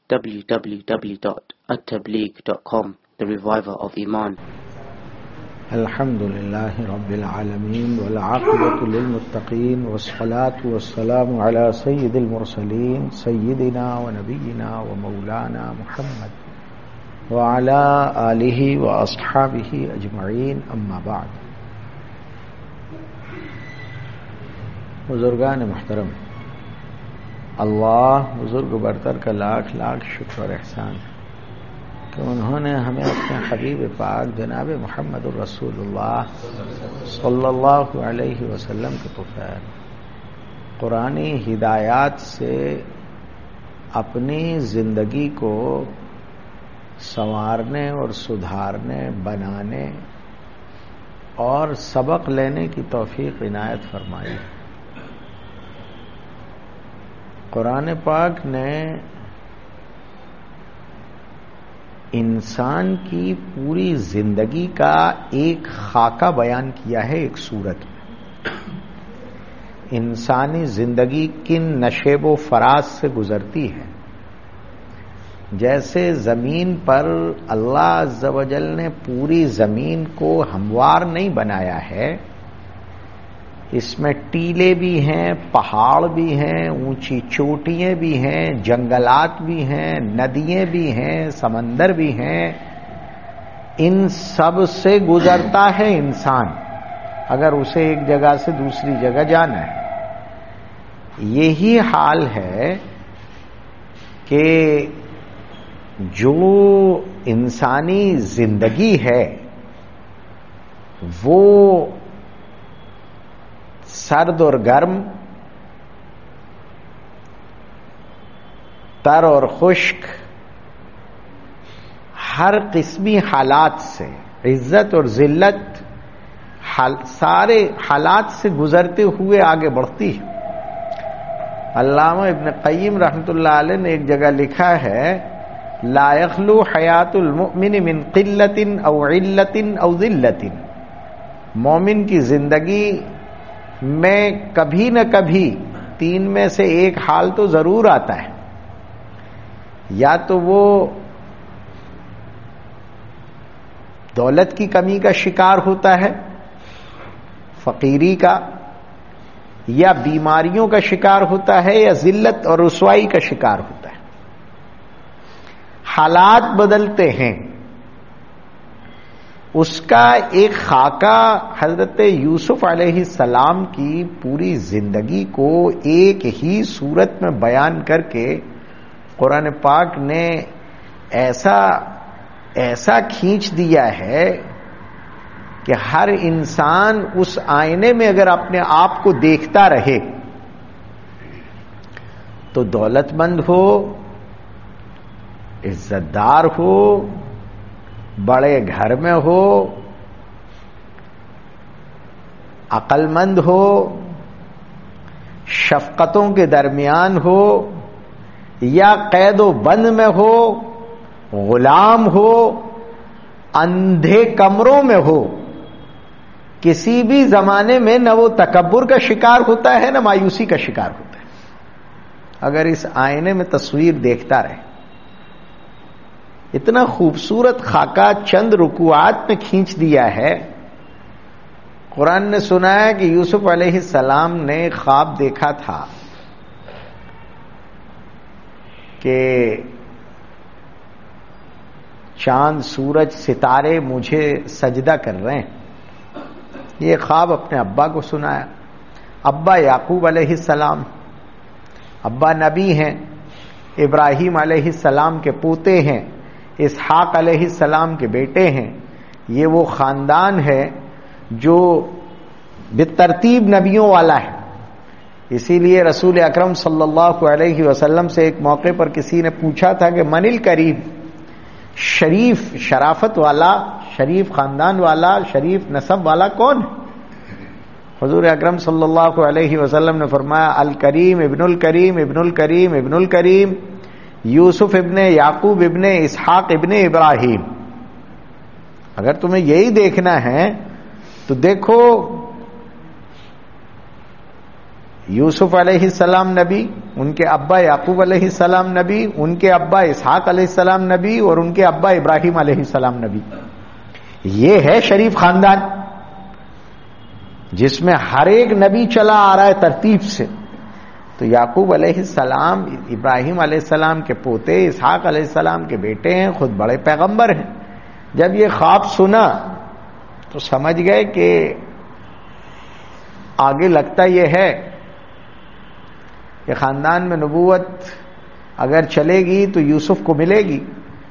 www.attableek.com, the reviver of Iman. الحمد لله رب العالمين والعاقبة للمتقين والصلاة والسلام على سيد المرسلين سيدنا ونبينا ومولانا محمد وعلى آله وأصحابه أجمعين أما بعد. بزرگان محترم، اللہ بزرگ برتر کا لاکھ لاکھ شکر اور احسان کہ انہوں نے ہمیں اپنے حبیب پاک جناب محمد الرسول اللہ صلی اللہ علیہ وسلم کے بغیر قرآنی ہدایات سے اپنی زندگی کو سنوارنے اور سدھارنے، بنانے اور سبق لینے کی توفیق عنایت فرمائی. قرآن پاک نے انسان کی پوری زندگی کا ایک خاکہ بیان کیا ہے ایک صورت میں. انسانی زندگی کن نشیب و فراز سے گزرتی ہے. جیسے زمین پر اللہ عز و جل نے پوری زمین کو ہموار نہیں بنایا ہے، اس میں ٹیلے بھی ہیں، پہاڑ بھی ہیں، اونچی چوٹیاں بھی ہیں، جنگلات بھی ہیں، ندیاں بھی ہیں، سمندر بھی ہیں. ان سب سے گزرتا ہے انسان اگر اسے ایک جگہ سے دوسری جگہ جانا ہے. یہی حال ہے کہ جو انسانی زندگی ہے وہ سرد اور گرم، تر اور خشک، ہر قسمی حالات سے، عزت اور ذلت، سارے حالات سے گزرتے ہوئے آگے بڑھتی ہے. علامہ ابن قیم رحمۃ اللہ علیہ نے ایک جگہ لکھا ہے، لا يخلو حیات المؤمن من قلت او علت او ذلت. مومن کی زندگی میں کبھی نہ کبھی تین میں سے ایک حال تو ضرور آتا ہے. یا تو وہ دولت کی کمی کا شکار ہوتا ہے، فقیری کا، یا بیماریوں کا شکار ہوتا ہے، یا ذلت اور رسوائی کا شکار ہوتا ہے. حالات بدلتے ہیں. اس کا ایک خاکہ حضرت یوسف علیہ السلام کی پوری زندگی کو ایک ہی صورت میں بیان کر کے قرآن پاک نے ایسا کھینچ دیا ہے کہ ہر انسان اس آئینے میں اگر اپنے آپ کو دیکھتا رہے تو دولت مند ہو، عزت دار ہو، بڑے گھر میں ہو، عقل مند ہو، شفقتوں کے درمیان ہو، یا قید و بند میں ہو، غلام ہو، اندھے کمروں میں ہو، کسی بھی زمانے میں نہ وہ تکبر کا شکار ہوتا ہے نہ مایوسی کا شکار ہوتا ہے اگر اس آئینے میں تصویر دیکھتا رہے. اتنا خوبصورت خاکہ چند رکوعات میں کھینچ دیا ہے. قرآن نے سنایا کہ یوسف علیہ السلام نے خواب دیکھا تھا کہ چاند، سورج، ستارے مجھے سجدہ کر رہے ہیں. یہ خواب اپنے ابا کو سنایا. ابا یعقوب علیہ السلام، ابا نبی ہیں، ابراہیم علیہ السلام کے پوتے ہیں، اسحاق علیہ السلام کے بیٹے ہیں. یہ وہ خاندان ہے جو بالترتیب نبیوں والا ہے. اسی لیے رسول اکرم صلی اللہ علیہ وسلم سے ایک موقع پر کسی نے پوچھا تھا کہ من الکریم، شریف، شرافت والا، شریف خاندان والا، شریف نسب والا کون ہے؟ حضور اکرم صلی اللہ علیہ وسلم نے فرمایا، الکریم ابن الکریم ابن الکریم ابن الکریم یوسف ابن یعقوب ابن اسحاق ابن ابراہیم. اگر تمہیں یہی دیکھنا ہے تو دیکھو یوسف علیہ السلام نبی، ان کے ابا یعقوب علیہ السلام نبی، ان کے ابا اسحاق علیہ السلام نبی، اور ان کے ابا ابراہیم علیہ السلام نبی. یہ ہے شریف خاندان جس میں ہر ایک نبی چلا آ رہا ہے ترتیب سے. تو یعقوب علیہ السلام ابراہیم علیہ السلام کے پوتے، اسحاق علیہ السلام کے بیٹے ہیں، خود بڑے پیغمبر ہیں. جب یہ خواب سنا تو سمجھ گئے کہ آگے لگتا یہ ہے کہ خاندان میں نبوت اگر چلے گی تو یوسف کو ملے گی.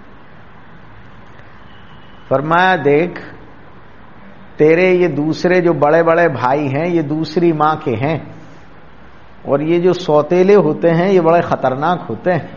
فرمایا دیکھ تیرے یہ دوسرے جو بڑے بڑے بھائی ہیں یہ دوسری ماں کے ہیں، اور یہ جو سوتیلے ہوتے ہیں یہ بڑے خطرناک ہوتے ہیں.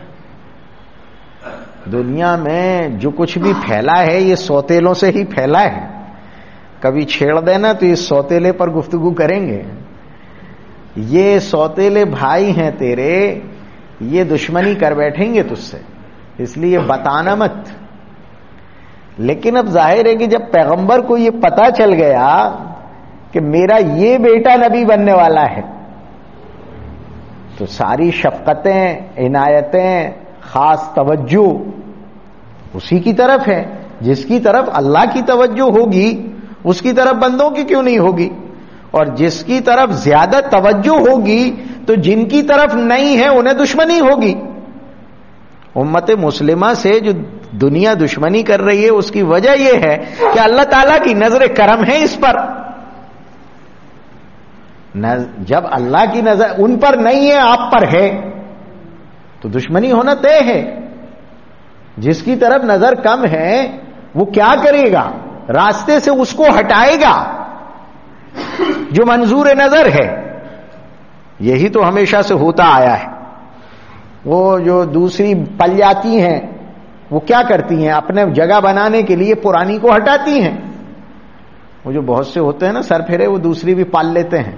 دنیا میں جو کچھ بھی پھیلا ہے یہ سوتیلوں سے ہی پھیلا ہے. کبھی چھیڑ دینا تو یہ سوتیلے پر گفتگو کریں گے. یہ سوتیلے بھائی ہیں تیرے، یہ دشمنی کر بیٹھیں گے تجھ سے، اس لیے بتانا مت. لیکن اب ظاہر ہے کہ جب پیغمبر کو یہ پتا چل گیا کہ میرا یہ بیٹا نبی بننے والا ہے تو ساری شفقتیں، عنایتیں، خاص توجہ اسی کی طرف ہے. جس کی طرف اللہ کی توجہ ہوگی اس کی طرف بندوں کی کیوں نہیں ہوگی؟ اور جس کی طرف زیادہ توجہ ہوگی تو جن کی طرف نہیں ہے انہیں دشمنی ہوگی. امت مسلمہ سے جو دنیا دشمنی کر رہی ہے اس کی وجہ یہ ہے کہ اللہ تعالیٰ کی نظر کرم ہے اس پر. جب اللہ کی نظر ان پر نہیں ہے آپ پر ہے تو دشمنی ہونا طے ہے. جس کی طرف نظر کم ہے وہ کیا کرے گا؟ راستے سے اس کو ہٹائے گا جو منظور نظر ہے. یہی تو ہمیشہ سے ہوتا آیا ہے. وہ جو دوسری پل جاتی ہیں وہ کیا کرتی ہیں؟ اپنے جگہ بنانے کے لیے پرانی کو ہٹاتی ہیں. وہ جو بہت سے ہوتے ہیں نا سر پھیرے، وہ دوسری بھی پال لیتے ہیں.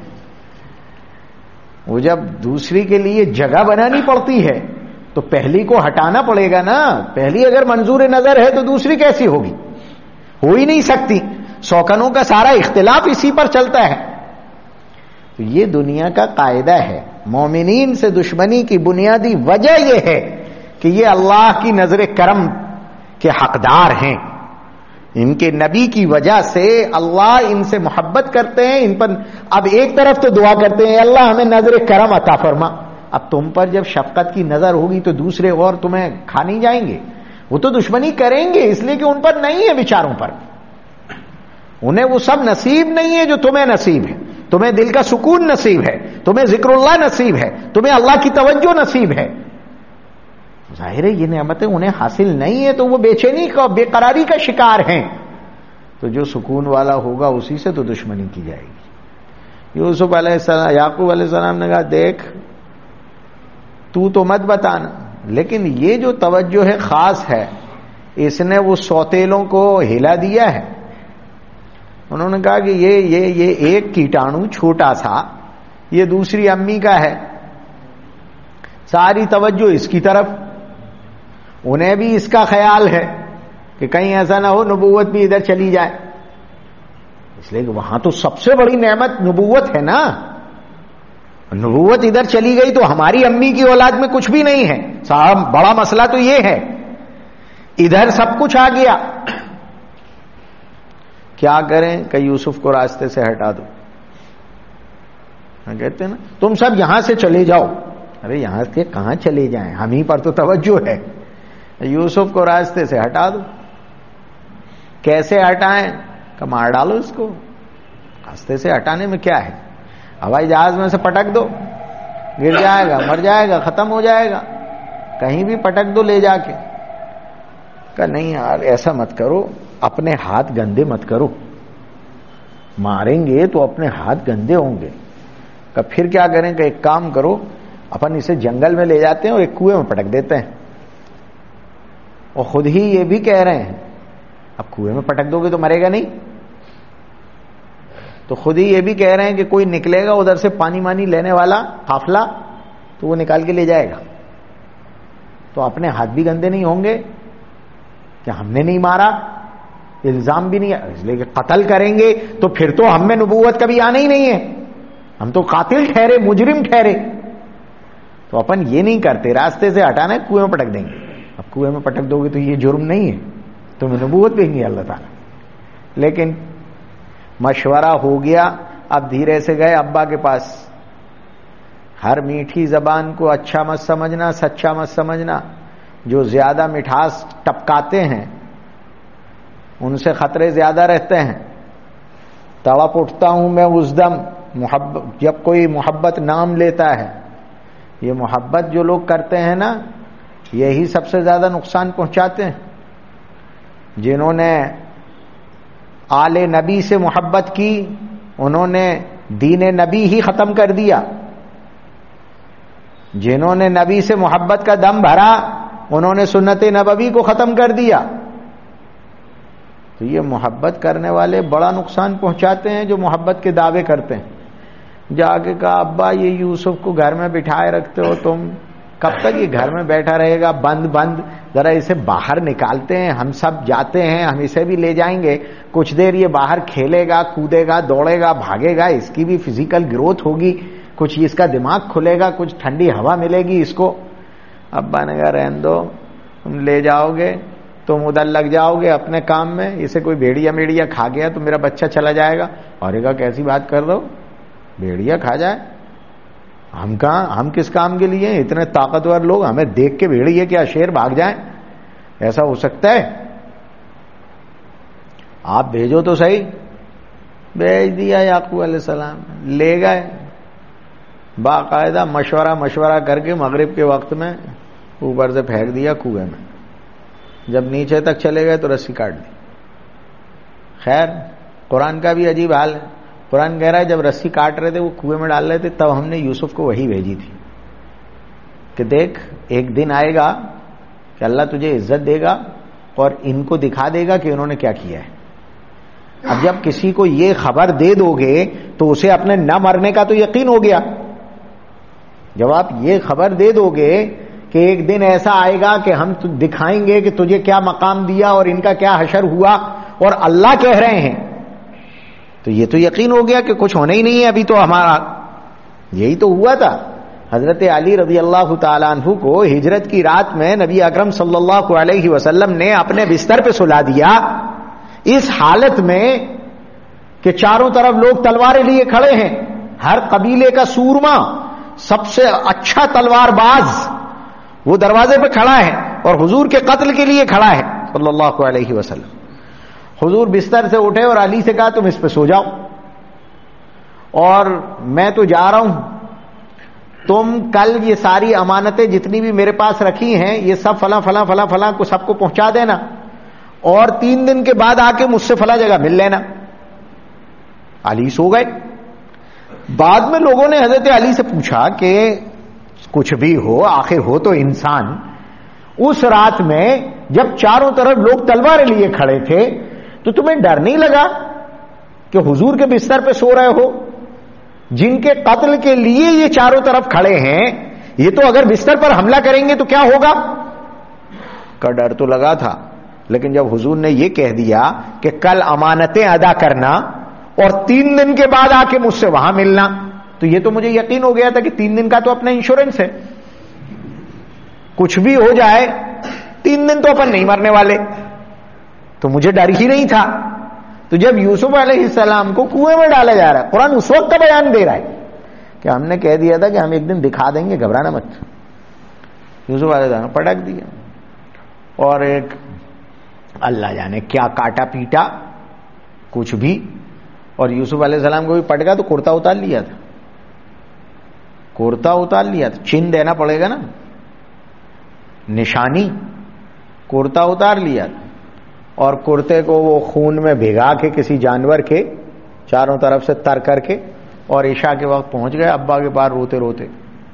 وہ جب دوسری کے لیے جگہ بنانی پڑتی ہے تو پہلی کو ہٹانا پڑے گا نا. پہلی اگر منظور نظر ہے تو دوسری کیسی ہوگی؟ ہو ہی نہیں سکتی. سوکنوں کا سارا اختلاف اسی پر چلتا ہے. تو یہ دنیا کا قاعدہ ہے. مومنین سے دشمنی کی بنیادی وجہ یہ ہے کہ یہ اللہ کی نظر کرم کے حقدار ہیں. ان کے نبی کی وجہ سے اللہ ان سے محبت کرتے ہیں. ان پر اب ایک طرف تو دعا کرتے ہیں اللہ ہمیں نظر کرم عطا فرما. اب تم پر جب شفقت کی نظر ہوگی تو دوسرے اور تمہیں کھا نہیں جائیں گے. وہ تو دشمنی کریں گے اس لیے کہ ان پر نہیں ہے بیچاروں پر. انہیں وہ سب نصیب نہیں ہے جو تمہیں نصیب ہے. تمہیں دل کا سکون نصیب ہے، تمہیں ذکر اللہ نصیب ہے، تمہیں اللہ کی توجہ نصیب ہے. ظاہر ہے یہ نعمتیں انہیں حاصل نہیں ہے تو وہ بے چینی کا، بے قراری کا شکار ہیں. تو جو سکون والا ہوگا اسی سے تو دشمنی کی جائے گی. یوسف علیہ السلام، یعقوب علیہ السلام نے کہا دیکھ تو مت بتانا، لیکن یہ جو توجہ ہے خاص ہے. اس نے وہ سوتیلوں کو ہلا دیا ہے. انہوں نے کہا کہ یہ ایک کیٹانو چھوٹا سا یہ دوسری امی کا ہے. ساری توجہ اس کی طرف. انہیں بھی اس کا خیال ہے کہ کہیں ایسا نہ ہو نبوت بھی ادھر چلی جائے، اس لیے کہ وہاں تو سب سے بڑی نعمت نبوت ہے نا. نبوت ادھر چلی گئی تو ہماری امی کی اولاد میں کچھ بھی نہیں ہے. صاحب بڑا مسئلہ تو یہ ہے ادھر سب کچھ آ گیا. کیا کریں کہ یوسف کو راستے سے ہٹا دو. کہتے ہیں نا تم سب یہاں سے چلے جاؤ. ارے یہاں سے کہاں چلے جائیں، ہم ہی پر تو توجہ ہے. یوسف کو راستے سے ہٹا دو. کیسے ہٹائیں؟ کہ مار ڈالو اس کو. راستے سے ہٹانے میں کیا ہے؟ ہوائی جہاز میں سے پٹک دو، گر جائے گا، مر جائے گا، ختم ہو جائے گا. کہیں بھی پٹک دو لے جا کے. کہ نہیں یار ایسا مت کرو، اپنے ہاتھ گندے مت کرو. ماریں گے تو اپنے ہاتھ گندے ہوں گے. کہ پھر کیا کریں کہ ایک کام کرو، اپن اسے جنگل میں لے جاتے ہیں اور ایک کنویں میں پٹک دیتے ہیں. اور خود ہی یہ بھی کہہ رہے ہیں اب کنویں میں پٹک دو گے تو مرے گا نہیں. تو خود ہی یہ بھی کہہ رہے ہیں کہ کوئی نکلے گا ادھر سے پانی مانی لینے والا قافلہ تو وہ نکال کے لے جائے گا. تو اپنے ہاتھ بھی گندے نہیں ہوں گے کہ ہم نے نہیں مارا، الزام بھی نہیں ہے. اس لیے کہ قتل کریں گے تو پھر تو ہم میں نبوت کبھی آنا ہی نہیں ہے. ہم تو قاتل ٹھہرے، مجرم ٹھہرے. تو اپن یہ نہیں کرتے، راستے سے ہٹانا ہے کنویں میں پٹک دیں گے. اب کنویں میں پٹک دو گے تو یہ جرم نہیں ہے، تمہیں نبوت دیں گے اللہ تعالیٰ. لیکن مشورہ ہو گیا، اب دھیرے سے گئے ابا کے پاس. ہر میٹھی زبان کو اچھا مت سمجھنا، سچا مت سمجھنا. جو زیادہ مٹھاس ٹپکاتے ہیں ان سے خطرے زیادہ رہتے ہیں. تڑپ اٹھتا ہوں میں اس دم جب کوئی محبت نام لیتا ہے. یہ محبت جو لوگ کرتے ہیں نا، یہی سب سے زیادہ نقصان پہنچاتے ہیں. جنہوں نے آل نبی سے محبت کی انہوں نے دین نبی ہی ختم کر دیا. جنہوں نے نبی سے محبت کا دم بھرا انہوں نے سنت نبوی کو ختم کر دیا. تو یہ محبت کرنے والے بڑا نقصان پہنچاتے ہیں جو محبت کے دعوے کرتے ہیں. جا کے کہا ابا یہ یوسف کو گھر میں بٹھائے رکھتے ہو تم، کب تک یہ گھر میں بیٹھا رہے گا بند بند، ذرا اسے باہر نکالتے ہیں، ہم سب جاتے ہیں، ہم اسے بھی لے جائیں گے، کچھ دیر یہ باہر کھیلے گا، کودے گا، دوڑے گا، بھاگے گا، اس کی بھی فزیکل گروتھ ہوگی، کچھ اس کا دماغ کھلے گا، کچھ ٹھنڈی ہوا ملے گی اس کو. ابا نے کہا رہنے دو، تم لے جاؤ گے، تم ادھر لگ جاؤ گے اپنے کام میں، اسے کوئی بھیڑیا میڑیا کھا گیا تو میرا بچہ چلا جائے گا. اور ایک کیسی بات کر رہے ہو، بھیڑیا کھا جائے؟ ہم کہاں، ہم کس کام کے لیے؟ اتنے طاقتور لوگ، ہمیں دیکھ کے بھیڑیے کیا شیر بھاگ جائیں؟ ایسا ہو سکتا ہے؟ آپ بھیجو تو صحیح. بھیج دیا یعقوب علیہ السلام، لے گئے. باقاعدہ مشورہ کر کے مغرب کے وقت میں اوپر سے پھینک دیا کنویں میں. جب نیچے تک چلے گئے تو رسی کاٹ دی. خیر قرآن کا بھی عجیب حال ہے. قرآن کہہ رہا ہے جب رسی کاٹ رہے تھے وہ کنویں میں ڈال رہے تھے تب ہم نے یوسف کو وہی بھیجی تھی کہ دیکھ ایک دن آئے گا کہ اللہ تجھے عزت دے گا اور ان کو دکھا دے گا کہ انہوں نے کیا کیا ہے. اب جب کسی کو یہ خبر دے دو گے تو اسے اپنے نہ مرنے کا تو یقین ہو گیا. جب آپ یہ خبر دے دو گے کہ ایک دن ایسا آئے گا کہ ہم دکھائیں گے کہ تجھے کیا مقام دیا اور ان کا کیا حشر ہوا اور اللہ کہہ رہے ہیں، تو یہ تو یقین ہو گیا کہ کچھ ہونا ہی نہیں ہے ابھی تو ہمارا. یہی تو ہوا تھا. حضرت علی رضی اللہ تعالیٰ عنہ کو ہجرت کی رات میں نبی اکرم صلی اللہ علیہ وسلم نے اپنے بستر پہ سلا دیا اس حالت میں کہ چاروں طرف لوگ تلواریں لیے کھڑے ہیں. ہر قبیلے کا سورما، سب سے اچھا تلوار باز وہ دروازے پہ کھڑا ہے اور حضور کے قتل کے لیے کھڑا ہے صلی اللہ علیہ وسلم. حضور بستر سے اٹھے اور علی سے کہا تم اس پہ سو جاؤ اور میں تو جا رہا ہوں، تم کل یہ ساری امانتیں جتنی بھی میرے پاس رکھی ہیں یہ سب فلاں فلاں فلاں فلاں کو سب کو پہنچا دینا اور 3 دن کے بعد آ کے مجھ سے فلاں جگہ مل لینا. علی سو گئے. بعد میں لوگوں نے حضرت علی سے پوچھا کہ کچھ بھی ہو آخر ہو تو انسان، اس رات میں جب چاروں طرف لوگ تلواریں لیے کھڑے تھے تو تمہیں ڈر نہیں لگا کہ حضور کے بستر پہ سو رہے ہو؟ جن کے قتل کے لیے یہ چاروں طرف کھڑے ہیں یہ تو اگر بستر پر حملہ کریں گے تو کیا ہوگا؟ کا ڈر تو لگا تھا، لیکن جب حضور نے یہ کہہ دیا کہ کل امانتیں ادا کرنا اور 3 دن کے بعد آ کے مجھ سے وہاں ملنا، تو یہ تو مجھے یقین ہو گیا تھا کہ 3 دن کا تو اپنا انشورنس ہے، کچھ بھی ہو جائے 3 دن تو اپن نہیں مرنے والے، تو مجھے ڈر ہی نہیں تھا. تو جب یوسف علیہ السلام کو کنویں میں ڈالا جا رہا ہے، قرآن اس وقت کا بیان دے رہا ہے کہ ہم نے کہہ دیا تھا کہ ہم ایک دن دکھا دیں گے، گھبرانا مت. یوسف علیہ السلام پٹک دیا اور ایک اللہ جانے کیا کاٹا پیٹا کچھ بھی، اور یوسف علیہ السلام کو بھی پٹکا تو کرتا اتار لیا تھا، کرتا اتار لیا تھا، چین دینا پڑے گا نا، نشانی، کرتا اتار لیا تھا اور کرتے کو وہ خون میں بھگا کے کسی جانور کے چاروں طرف سے تر کر کے اور عشاء کے وقت پہنچ گئے ابا کے پاس روتے روتے.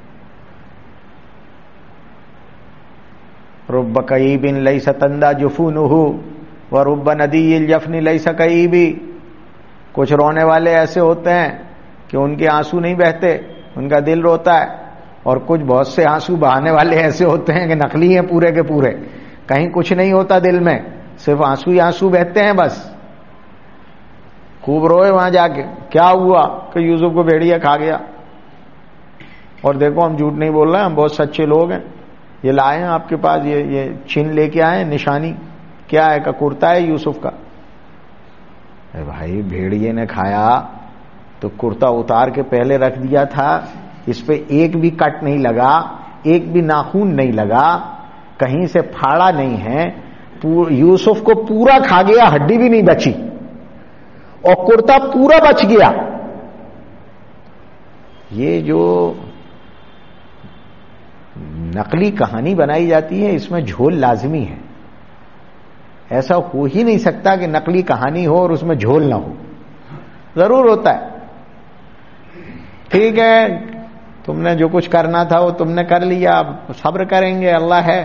رب کئیب لیس تندہ جفونہ ورب ندی الجفن لیس کئیبی. کچھ رونے والے ایسے ہوتے ہیں کہ ان کے آنسو نہیں بہتے، ان کا دل روتا ہے، اور کچھ بہت سے آنسو بہانے والے ایسے ہوتے ہیں کہ نقلی ہیں پورے کے پورے، کہیں کچھ نہیں ہوتا دل میں، صرف آنسو ہی آنسو بہتے ہیں بس. خوب روئے وہاں جا کے. کیا ہوا کہ یوسف کو بھیڑیا کھا گیا. اور دیکھو ہم جھوٹ نہیں بول رہے ہیں, ہم بہت سچے لوگ ہیں. یہ لائے ہیں آپ کے پاس, یہ چین لے کے آئے, نشانی کیا ہے, کا کرتا ہے یوسف کا. اے بھائی بھیڑیے نے کھایا تو کرتا اتار کے پہلے رکھ دیا تھا, اس پہ ایک بھی کٹ نہیں لگا, ایک بھی ناخون نہیں لگا, کہیں سے پھاڑا نہیں ہے. یوسف کو پورا کھا گیا, ہڈی بھی نہیں بچی, اور کرتا پورا بچ گیا. یہ جو نقلی کہانی بنائی جاتی ہے اس میں جھول لازمی ہے. ایسا ہو ہی نہیں سکتا کہ نقلی کہانی ہو اور اس میں جھول نہ ہو, ضرور ہوتا ہے. ٹھیک ہے, تم نے جو کچھ کرنا تھا وہ تم نے کر لیا, اب صبر کریں گے, اللہ ہے.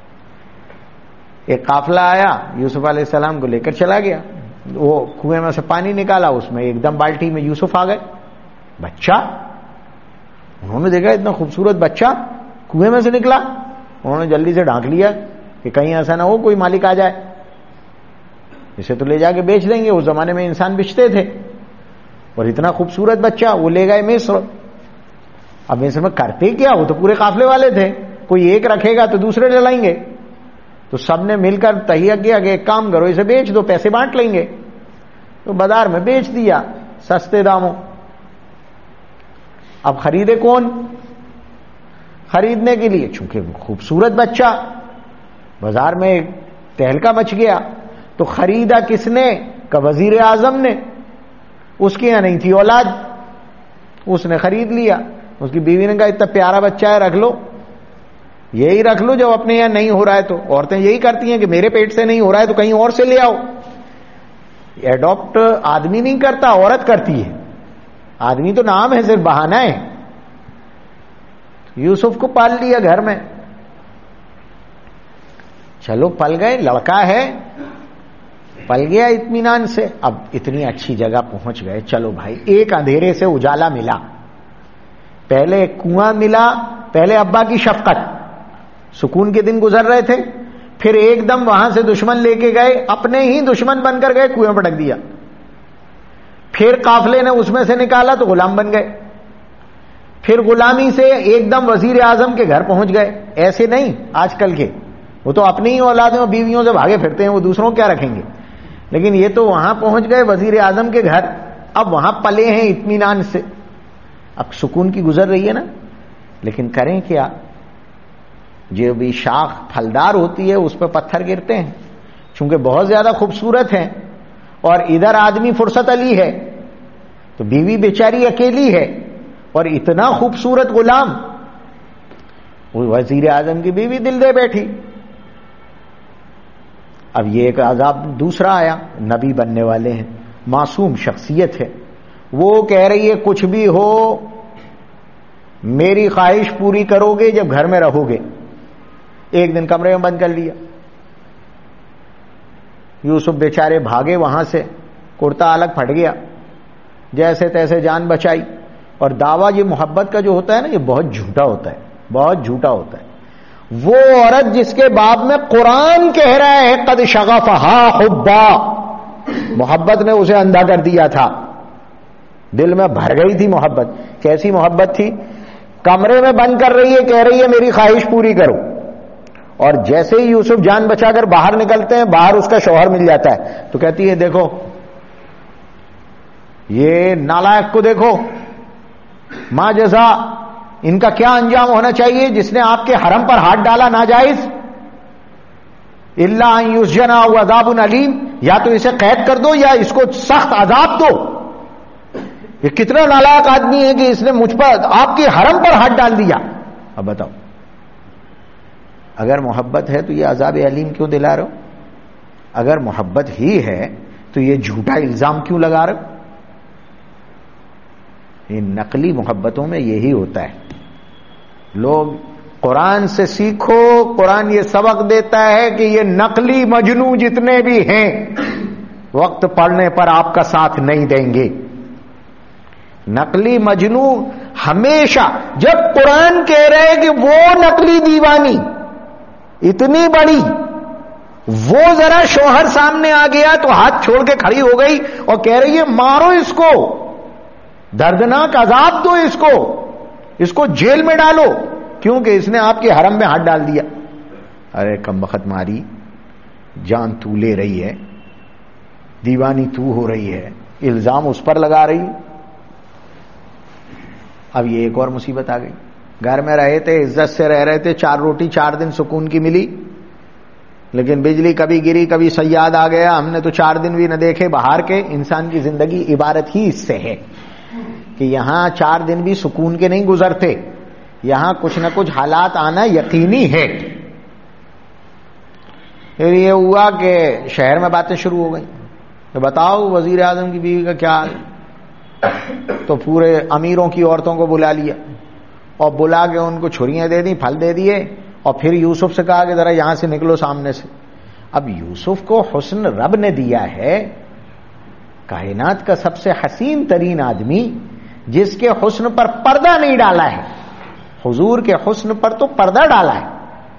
ایک قافلہ آیا, یوسف علیہ السلام کو لے کر چلا گیا. وہ کنویں میں سے پانی نکالا, اس میں ایک دم بالٹی میں یوسف آ گئے. بچہ, انہوں نے دیکھا اتنا خوبصورت بچہ کنویں میں سے نکلا. انہوں نے جلدی سے ڈھانک لیا کہ کہیں ایسا نہ ہو کوئی مالک آ جائے, اسے تو لے جا کے بیچ دیں گے. اس زمانے میں انسان بیچتے تھے, اور اتنا خوبصورت بچہ وہ لے گئے مصر. اب مصر میں کرتے کیا, وہ تو پورے قافلے والے تھے, کوئی ایک رکھے گا تو دوسرے لائیں گے. تو سب نے مل کر تہیہ کیا کہ ایک کام کرو, اسے بیچ دو, پیسے بانٹ لیں گے. تو بازار میں بیچ دیا سستے داموں. اب خریدے کون؟ خریدنے کے لیے چونکہ خوبصورت بچہ, بازار میں تہلکا مچ گیا. تو خریدا کس نے؟ کہ وزیر اعظم نے. اس کے یہاں نہیں تھی اولاد, اس نے خرید لیا. اس کی بیوی نے کہا اتنا پیارا بچہ ہے, رکھ لو, یہی رکھ لو, جب اپنے یہاں نہیں ہو رہا ہے تو. عورتیں یہی کرتی ہیں کہ میرے پیٹ سے نہیں ہو رہا ہے تو کہیں اور سے لے آؤ. ایڈاپٹ آدمی نہیں کرتا, عورت کرتی ہے. آدمی تو نام ہے, صرف بہانہ ہے. یوسف کو پال لیا گھر میں. چلو پل گئے, لڑکا ہے, پل گیا اطمینان سے. اب اتنی اچھی جگہ پہنچ گئے, چلو بھائی ایک اندھیرے سے اجالا ملا. پہلے ایک کنواں ملا, پہلے ابا کی شفقت, سکون کے دن گزر رہے تھے. پھر ایک دم وہاں سے دشمن لے کے گئے, اپنے ہی دشمن بن کر گئے, کنویں پٹک دیا. پھر قافلے نے اس میں سے نکالا تو غلام بن گئے. پھر غلامی سے ایک دم وزیر اعظم کے گھر پہنچ گئے. ایسے نہیں آج کل کے, وہ تو اپنی ہی اولادیں اور بیویوں سے بھاگے پھرتے ہیں, وہ دوسروں کیا رکھیں گے. لیکن یہ تو وہاں پہنچ گئے وزیر اعظم کے گھر. اب وہاں پلے ہیں اطمینان سے. اب سکون کی گزر رہی ہے نا, لیکن کریں کیا؟ جو بھی شاخ پھلدار ہوتی ہے اس پہ پتھر گرتے ہیں, چونکہ بہت زیادہ خوبصورت ہیں, اور ادھر آدمی فرصت علی ہے, تو بیوی بیچاری اکیلی ہے, اور اتنا خوبصورت غلام. وہ وزیر اعظم کی بیوی دل دے بیٹھی. اب یہ ایک عذاب دوسرا آیا, نبی بننے والے ہیں, معصوم شخصیت ہے, وہ کہہ رہی ہے کچھ بھی ہو میری خواہش پوری کرو گے جب گھر میں رہو گے. ایک دن کمرے میں بند کر لیا. یوسف بیچارے بھاگے وہاں سے, کرتا الگ پھٹ گیا, جیسے تیسے جان بچائی. اور دعویٰ یہ محبت کا جو ہوتا ہے نا, یہ بہت جھوٹا ہوتا ہے, بہت جھوٹا ہوتا ہے. وہ عورت جس کے باب میں قرآن کہہ رہا ہے قد شغفہا حبا, محبت نے اسے اندھا کر دیا تھا, دل میں بھر گئی تھی محبت. کیسی محبت تھی؟ کمرے میں بند کر رہی ہے, کہہ رہی ہے میری خواہش پوری کرو. اور جیسے ہی یوسف جان بچا کر باہر نکلتے ہیں, باہر اس کا شوہر مل جاتا ہے, تو کہتی ہے دیکھو یہ نالائق کو دیکھو, ما جزا, ان کا کیا انجام ہونا چاہیے جس نے آپ کے حرم پر ہاتھ ڈالا ناجائز. الا ان یسجن او عذاب علیم, یا تو اسے قید کر دو یا اس کو سخت عذاب دو. یہ کتنا نالائق آدمی ہے کہ اس نے مجھ پر, آپ کے حرم پر ہاتھ ڈال دیا. اب بتاؤ, اگر محبت ہے تو یہ عذاب علیم کیوں دلا رہے ہو؟ اگر محبت ہی ہے تو یہ جھوٹا الزام کیوں لگا رہے ہو؟ یہ نقلی محبتوں میں یہی ہوتا ہے. لوگ قرآن سے سیکھو, قرآن یہ سبق دیتا ہے کہ یہ نقلی مجنو جتنے بھی ہیں وقت پڑنے پر آپ کا ساتھ نہیں دیں گے. نقلی مجنو ہمیشہ, جب قرآن کہہ رہے کہ وہ نقلی دیوانی اتنی بڑی وہ ذرا شوہر سامنے آ گیا تو ہاتھ چھوڑ کے کھڑی ہو گئی اور کہہ رہی ہے مارو اس کو، دردناک عذاب دو اس کو جیل میں ڈالو، کیونکہ اس نے آپ کے حرم میں ہاتھ ڈال دیا۔ ارے کمبخت ماری، جان تو لے رہی ہے، دیوانی تو ہو رہی ہے، الزام اس پر لگا رہی۔ اب یہ ایک اور مصیبت آ گئی، گھر میں رہے تھے، عزت سے رہ رہے تھے، 4 روٹی 4 دن سکون کی ملی، لیکن بجلی کبھی گری کبھی سیاد آ گیا، ہم نے تو 4 دن بھی نہ دیکھے باہر کے۔ انسان کی زندگی عبارت ہی اس سے ہے کہ یہاں 4 دن بھی سکون کے نہیں گزرتے، یہاں کچھ نہ کچھ حالات آنا یقینی ہے۔ پھر یہ ہوا کہ شہر میں باتیں شروع ہو گئیں کہ بتاؤ وزیر اعظم کی بیوی کا کیا حال ہے؟ تو پورے امیروں کی عورتوں کو بلا لیا اور بلا کے ان کو چھریاں دے دیں، پھل دے دیے، اور پھر یوسف سے کہا کہ ذرا یہاں سے نکلو سامنے سے۔ اب یوسف کو حسن رب نے دیا ہے، کائنات کا سب سے حسین ترین آدمی، جس کے حسن پر پردہ نہیں ڈالا ہے، حضور کے حسن پر تو پردہ ڈالا ہے۔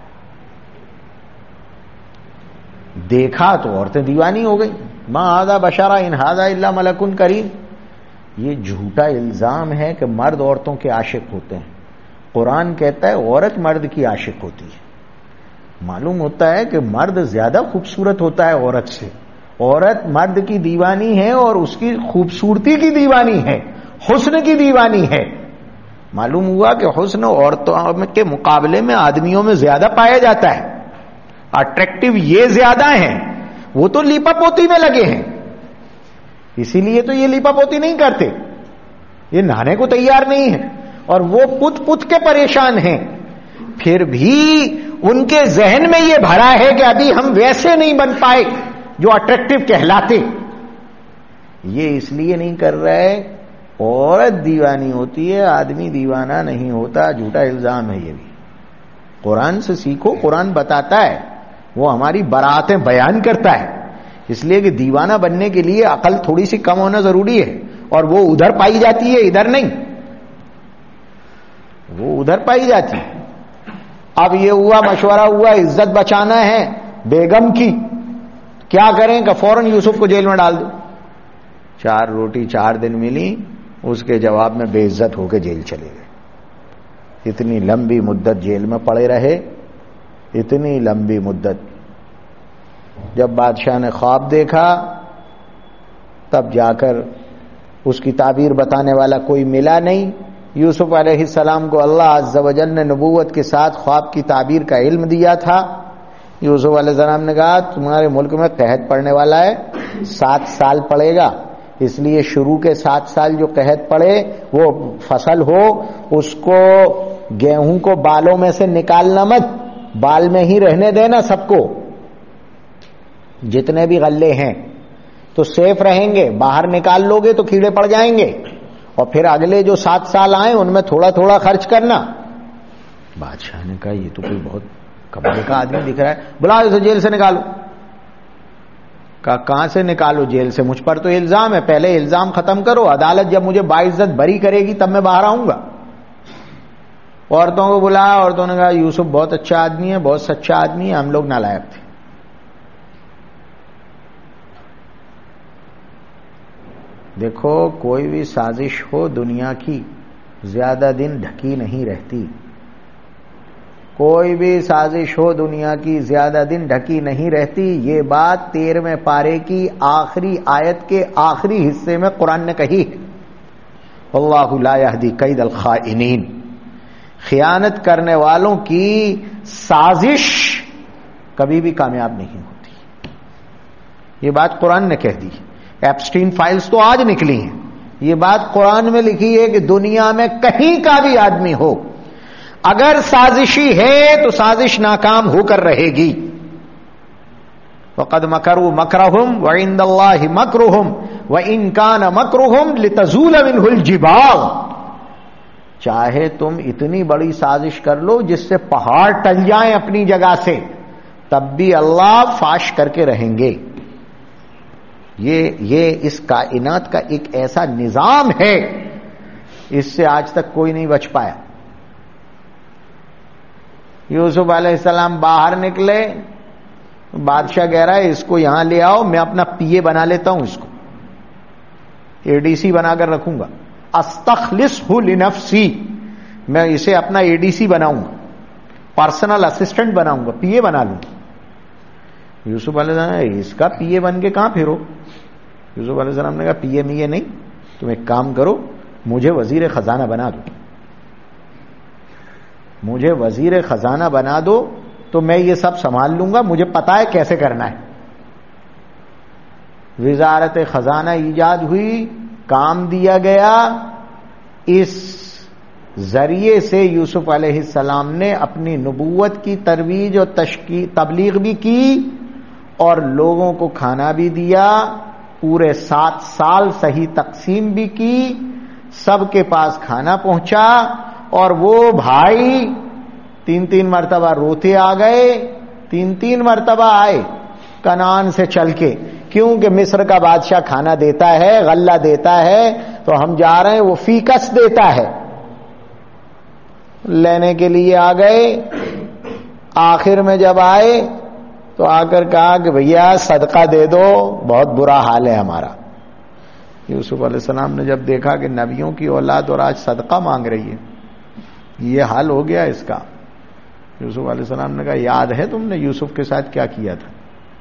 دیکھا تو عورتیں دیوانی ہو گئی، ما ھذا بشرا ان ھذا الا ملک کریم۔ یہ جھوٹا الزام ہے کہ مرد عورتوں کے عاشق ہوتے ہیں۔ قرآن کہتا ہے عورت مرد کی عاشق ہوتی ہے۔ معلوم ہوتا ہے کہ مرد زیادہ خوبصورت ہوتا ہے عورت سے، عورت مرد کی دیوانی ہے اور اس کی خوبصورتی کی دیوانی ہے، حسن کی دیوانی ہے۔ معلوم ہوا کہ حسن عورتوں کے مقابلے میں آدمیوں میں زیادہ پایا جاتا ہے، اٹریکٹیو یہ زیادہ ہیں، وہ تو لیپا پوتی میں لگے ہیں، اسی لیے تو یہ لیپا پوتی نہیں کرتے، یہ نہانے کو تیار نہیں ہے، اور وہ پت کے پریشان ہیں۔ پھر بھی ان کے ذہن میں یہ بھرا ہے کہ ابھی ہم ویسے نہیں بن پائے جو اٹریکٹیو کہلاتے۔ یہ اس لیے نہیں کر رہے، عورت دیوانی ہوتی ہے، آدمی دیوانہ نہیں ہوتا۔ جھوٹا الزام ہے یہ بھی۔ قرآن سے سیکھو، قرآن بتاتا ہے، وہ ہماری براتیں بیان کرتا ہے، اس لیے کہ دیوانہ بننے کے لیے عقل تھوڑی سی کم ہونا ضروری ہے، اور وہ ادھر پائی جاتی ہے، ادھر نہیں، وہ ادھر پائی جاتی ہے۔ اب یہ ہوا، مشورہ ہوا، عزت بچانا ہے بیگم کی، کیا کریں کہ فوراً یوسف کو جیل میں ڈال دو۔ 4 روٹی 4 دن ملی، اس کے جواب میں بے عزت ہو کے جیل چلے گئے۔ اتنی لمبی مدت جیل میں پڑے رہے، اتنی لمبی مدت۔ جب بادشاہ نے خواب دیکھا تب جا کر اس کی تعبیر بتانے والا کوئی ملا نہیں۔ یوسف علیہ السلام کو اللہ عز و جل نے نبوت کے ساتھ خواب کی تعبیر کا علم دیا تھا۔ یوسف علیہ السلام نے کہا تمہارے ملک میں قحط پڑنے والا ہے، 7 سال پڑے گا، اس لیے شروع کے 7 سال جو قحط پڑے وہ فصل ہو، اس کو گیہوں کو بالوں میں سے نکالنا مت، بال میں ہی رہنے دینا سب کو، جتنے بھی غلے ہیں تو سیف رہیں گے، باہر نکال لو گے تو کیڑے پڑ جائیں گے، اور پھر اگلے جو 7 سال آئیں ان میں تھوڑا تھوڑا خرچ کرنا۔ بادشاہ نے کہا یہ تو کوئی بہت کمال کا آدمی دکھ رہا ہے، بلا اسے جیل سے نکالو۔ کہا کہاں سے نکالو جیل سے؟ مجھ پر تو الزام ہے، پہلے الزام ختم کرو، عدالت جب مجھے باعزت بری کرے گی تب میں باہر آؤں گا۔ عورتوں کو بلایا، عورتوں نے کہا یوسف بہت اچھا آدمی ہے، بہت سچا آدمی ہے، ہم لوگ نالائق تھے۔ دیکھو کوئی بھی سازش ہو دنیا کی زیادہ دن ڈھکی نہیں رہتی، کوئی بھی سازش ہو دنیا کی زیادہ دن ڈھکی نہیں رہتی۔ یہ بات 13ویں پارے کی آخری آیت کے آخری حصے میں قرآن نے کہی ہے، واللہ لا یہدی کید الخائنین۔ خیانت کرنے والوں کی سازش کبھی بھی کامیاب نہیں ہوتی، یہ بات قرآن نے کہہ دی۔ ایپسٹین فائلز تو آج نکلی ہیں، یہ بات قرآن میں لکھی ہے کہ دنیا میں کہیں کا بھی آدمی ہو، اگر سازشی ہے تو سازش ناکام ہو کر رہے گی۔ وَقَدْ مَكَرُوا مَكْرَهُمْ وَعِندَ اللَّهِ مَكْرُهُمْ وَإِنْ كَانَ مَكْرُهُمْ لِتَزُولَ مِنْهُ الْجِبَالُ۔ چاہے تم اتنی بڑی سازش کر لو جس سے پہاڑ ٹل جائیں اپنی جگہ سے، تب بھی اللہ فاش کر کے رہیں گے۔ یہ اس کائنات کا ایک ایسا نظام ہے، اس سے آج تک کوئی نہیں بچ پایا۔ یوسف علیہ السلام باہر نکلے، بادشاہ کہہ رہا ہے اس کو یہاں لے آؤ، میں اپنا پی اے بنا لیتا ہوں، اس کو اے ڈی سی بنا کر رکھوں گا، استخلصہ لنفسی، میں اسے اپنا اے ڈی سی بناؤں گا، پرسنل اسسٹنٹ بناؤں گا، پی اے بنا لوں گا۔ یوسف علیہ السلام اس کا پی اے بن کے کہاں پھرو؟ یوسف علیہ السلام نے کہا پی اے میں یہ نہیں، تم ایک کام کرو، مجھے وزیر خزانہ بنا دو، مجھے وزیر خزانہ بنا دو تو میں یہ سب سنبھال لوں گا، مجھے پتا ہے کیسے کرنا ہے۔ وزارت خزانہ ایجاد ہوئی، کام دیا گیا، اس ذریعے سے یوسف علیہ السلام نے اپنی نبوت کی ترویج اور تبلیغ بھی کی اور لوگوں کو کھانا بھی دیا، پورے 7 سال صحیح تقسیم بھی کی، سب کے پاس کھانا پہنچا، اور وہ بھائی 3 مرتبہ روتے آ گئے، 3 مرتبہ آئے کنعان سے چل کے، کیونکہ مصر کا بادشاہ کھانا دیتا ہے، غلہ دیتا ہے، تو ہم جا رہے ہیں، وہ فیکس دیتا ہے، لینے کے لیے آ گئے۔ آخر میں جب آئے تو آ کر کہا کہ بھیا صدقہ دے دو، بہت برا حال ہے ہمارا۔ یوسف علیہ السلام نے جب دیکھا کہ نبیوں کی اولاد اور آج صدقہ مانگ رہی ہے، یہ حال ہو گیا اس کا، یوسف علیہ السلام نے کہا یاد ہے تم نے یوسف کے ساتھ کیا کیا تھا؟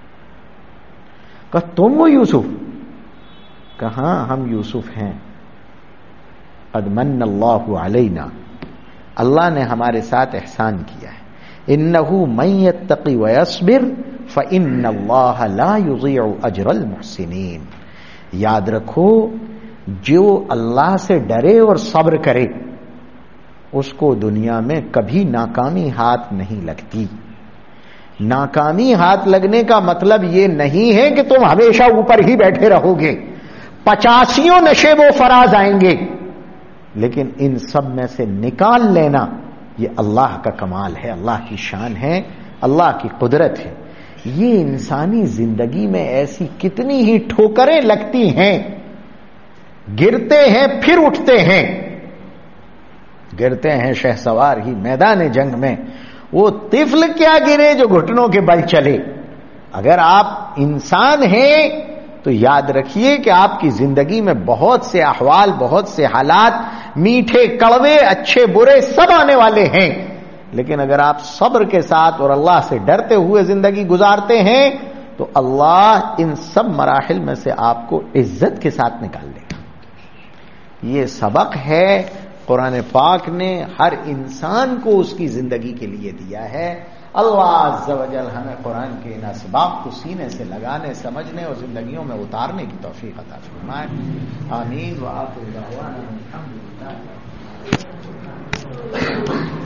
کہا تم وہ یوسف؟ کہا ہم یوسف ہیں، قد من اللہ علینا، اللہ نے ہمارے ساتھ احسان کیا ہے، انہ من یتقی ویصبر فإن اللہ لا یضیع اجر المحسنین۔ یاد رکھو جو اللہ سے ڈرے اور صبر کرے اس کو دنیا میں کبھی ناکامی ہاتھ نہیں لگتی۔ ناکامی ہاتھ لگنے کا مطلب یہ نہیں ہے کہ تم ہمیشہ اوپر ہی بیٹھے رہو گے، 85 نشیب و فراز آئیں گے، لیکن ان سب میں سے نکال لینا یہ اللہ کا کمال ہے، اللہ کی شان ہے، اللہ کی قدرت ہے۔ یہ انسانی زندگی میں ایسی کتنی ہی ٹھوکریں لگتی ہیں، گرتے ہیں پھر اٹھتے ہیں، گرتے ہیں شہسوار ہی میدان جنگ میں، وہ طفل کیا گرے جو گھٹنوں کے بل چلے۔ اگر آپ انسان ہیں تو یاد رکھیے کہ آپ کی زندگی میں بہت سے احوال، بہت سے حالات، میٹھے کڑوے، اچھے برے سب آنے والے ہیں، لیکن اگر آپ صبر کے ساتھ اور اللہ سے ڈرتے ہوئے زندگی گزارتے ہیں تو اللہ ان سب مراحل میں سے آپ کو عزت کے ساتھ نکال دے گا۔ یہ سبق ہے قرآن پاک نے ہر انسان کو اس کی زندگی کے لیے دیا ہے۔ اللہ عز و جل ہمیں قرآن کے ان اسباب کو سینے سے لگانے، سمجھنے اور زندگیوں میں اتارنے کی توفیق عطا فرمائے۔ آمین۔ وآخر دعوانا الحمدللہ۔